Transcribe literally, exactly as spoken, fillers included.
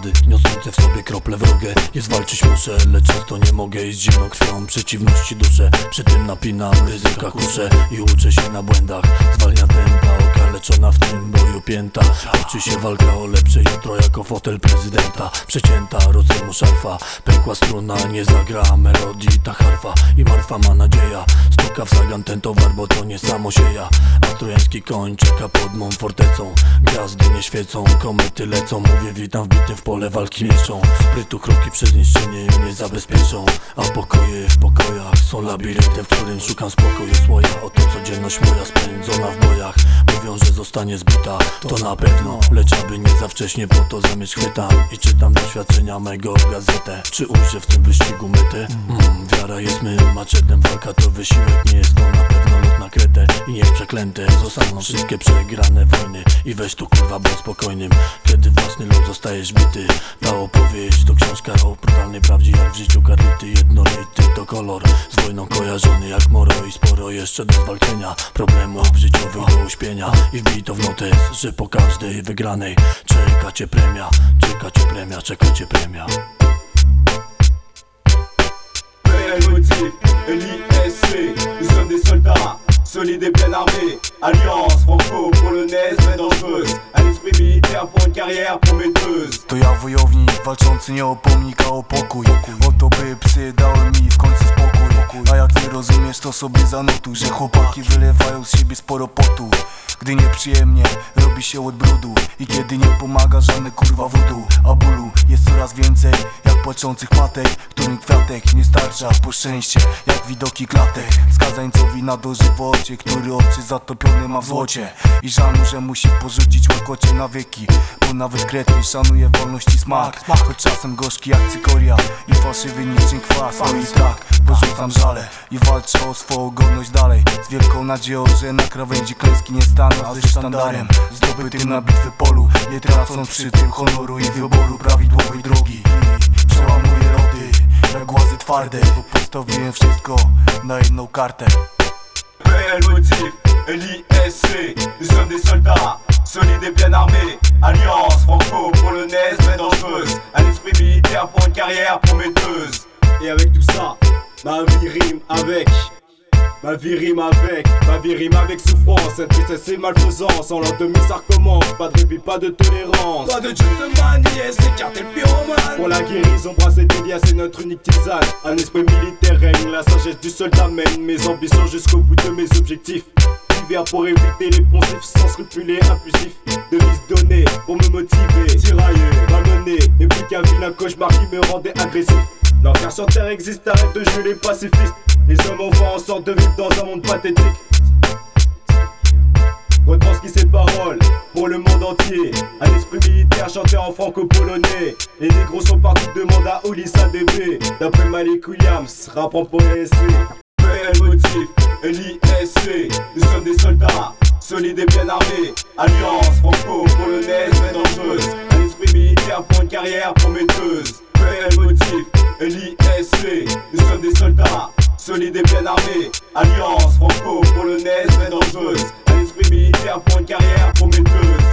zasady, niosące w sobie krople wrogie. Jest walczyć muszę, lecz często nie mogę. I z zimną krwią przeciwności duszę. Przy tym napinam ryzyka kuszę i uczę się na błędach. Zwalnia tempa, okaleczona w tym boju pięta. Toczy się walka o lepsze jutro jako fotel prezydenta. Przecięta, rozejmu szarfa, pękła struna, nie zagra melodii ta harfa. I martwa ma nadzieja, stuka w zagan ten towar, bo to nie samo sieja. A trojański koń czeka pod mą fortecą. Gwiazdy nie świecą, komety lecą. Mówię witam wbitym w pole walki mieczą. Sprytu kroki przez niszczenie mnie zabezpieczą. A pokoje w pokojach są labiryntem, w którym szukam spokoju słoja. Oto codzienność moja spędzona w bojach. Mówią, że zostanie zbita, to na pewno. Lecz aby nie za wcześnie, po to zamierz chwytam. I czytam doświadczenia mego gazetę. Czy ujrzę w tym wyścigu metę? Mm, wiara jest mym maczetem, walka to wysiłek. Nie jest to na pewno lot na kretę. I niech przeklęte zostaną wszystkie przegrane wojny. I weź tu kurwa bądź spokojnym, kiedy własny los zostajesz bity. Ta opowieść to książka o brutalnej prawdzie, jak w życiu karlity. Jednolity to kolor, z wojną kojarzony jak moro. I sporo jeszcze do zwalczenia problemów życiowych do uśpienia. I wbij to w notes, że po każdej wygranej czeka cię premia, czeka cię premia, czeka cię premia. P L Motif, L I S C, nous sommes des soldats, solides et bien armés. Alliance franco-polonaise mais dangereuse. Un esprit militaire pour une carrière prometteuse. To ja wojownik, walczący nie o pomnik, a o pokój. Oto by psy dały mi w końcu spokój. A jak nie rozumiesz, to sobie zanotuj, że chłopaki wylewają z siebie sporo potu. Gdy nieprzyjemnie, robi się od brudu. I kiedy nie pomaga żadne kurwa wudu. A bólu jest coraz więcej, jak płaczących matek, którym kwiatek nie starcza po szczęście, jak widoki klatek. Skazańcowi na dożywocie, który oczy zatopione ma w złocie. I żalu, że musi porzucić łokocie na wieki, bo nawet kretny szanuje wolność i smak. Choć czasem gorzki jak cykoria i fałszywy niczym kwas. No i tak, porzucam żale i walczę o swoją godność dalej. Z wielką nadzieją, że na krawędzi klęski nie stanę, a ze sztandarem zdobytym na bitwy polu, nie tracąc przy tym honoru i wyboru prawidłowej drogi. I przełamuję lody jak głazy twarde, bo postawiłem wszystko na jedną kartę. P L Motif, L I S C, nous sommes des soldats, solides et bien armés. Alliance franco-polonaise mais dangereuse. Un esprit militaire pour une carrière prometteuse. Et avec tout ça, ma vie rime avec. Ma vie rime avec, ma vie rime avec souffrance, cette tristesse et malfaisance. En l'an deux mille ça recommence, pas de répit, pas de tolérance. Pas de gentleman, yes, écarter le pyromane. Pour la guérison, brasser des liens, c'est notre unique tisane. Un esprit militaire règne, la sagesse du soldat mène mes ambitions jusqu'au bout de mes objectifs. L'hiver pour éviter les poncifs, sans scrupules et impulsifs. Devises données pour me motiver, tirailler, malmener. Et plus qu'un vilain cauchemar qui me rendait agressif. L'enfer sur terre existe, arrête de jouer les pacifistes. Les hommes ont fait en sorte de vivre dans un monde pathétique. Retranscrit ces paroles pour le monde entier. Un esprit militaire chanté en franco-polonais. Les négros sont partis de mandat au Lissa D B. D'après Malik Williams, rap en poésie. P L Motif, L I S C, nous sommes des soldats, solides et bien armés. Alliance franco-polonaise mais dangereuse. Un esprit militaire pour une carrière prometteuse. P L Motif, L I S C, nous sommes des soldats, solides et bien armés. Alliance franco-polonaise mais dangereuse. Un esprit militaire pour une carrière prometteuse.